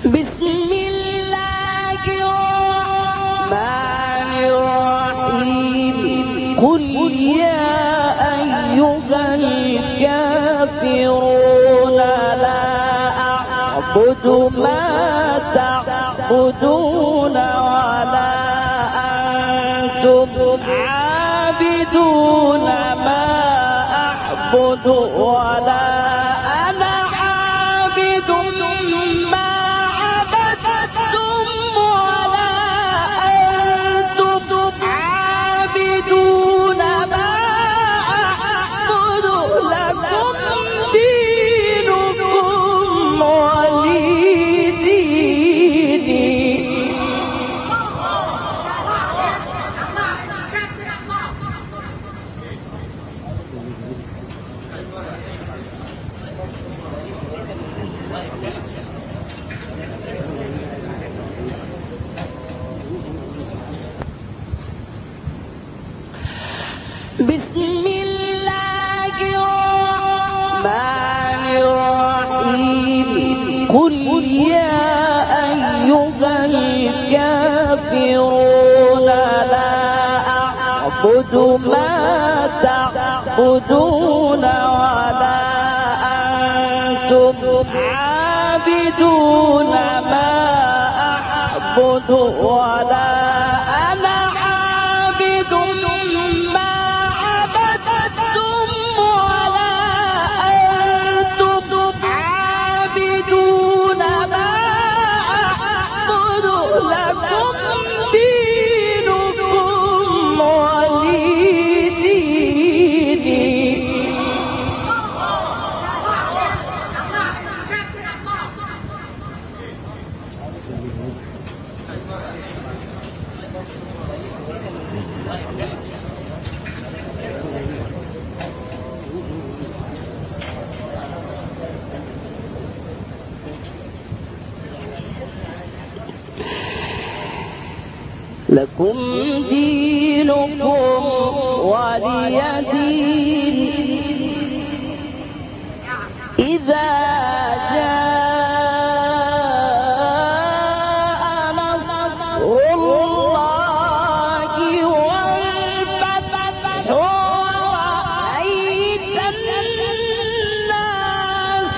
بسم الله الرحمن الرحيم قل يا أيها الكافرون لا أعبد ما تعبدون ولا أنتم عابدون ما أعبد ولا أنا عابد ما عبدتم ولا أنتم عابدون ما أعبد لكم دينكم ولي ديني. بسم الله الرحمن الرحيم قل يا أيها الكافرون لا أعبد ما تعبدون ولا أنتم عابدون ما أعبد ولا أنا عابد ما عبدتم ولا أنتم عابدون ما أعبد لكم دينكم ولي ديني. لكم دينكم ولي دين. إذا جاء نصر الله والفتح ورأيت الناس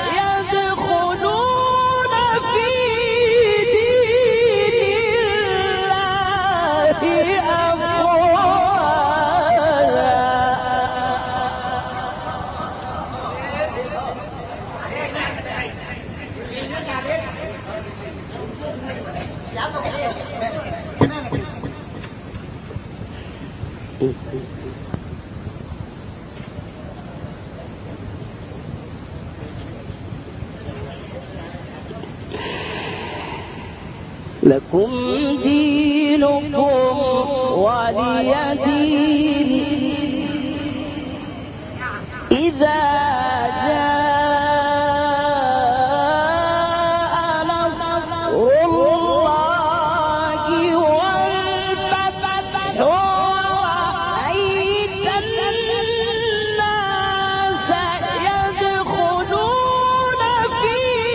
يدخلون في لكم دينكم ولي دين. إذا جاء نصر الله والفتح ورأيت الناس يدخلون في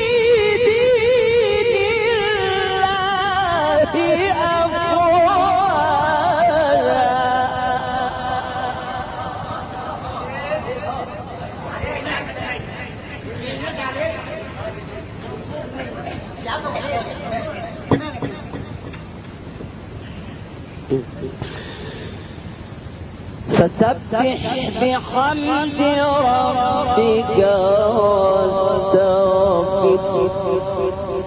دين الله أفواجا. فسبح بحمد ربك واستغفره.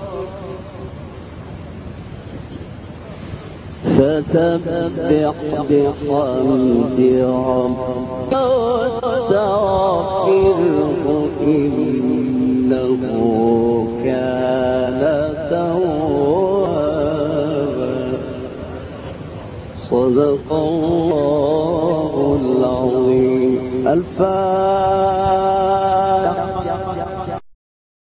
فسبح بحمد ربك واستغفره إنه كان توابا. صدق الله العظيم. الفاتحة.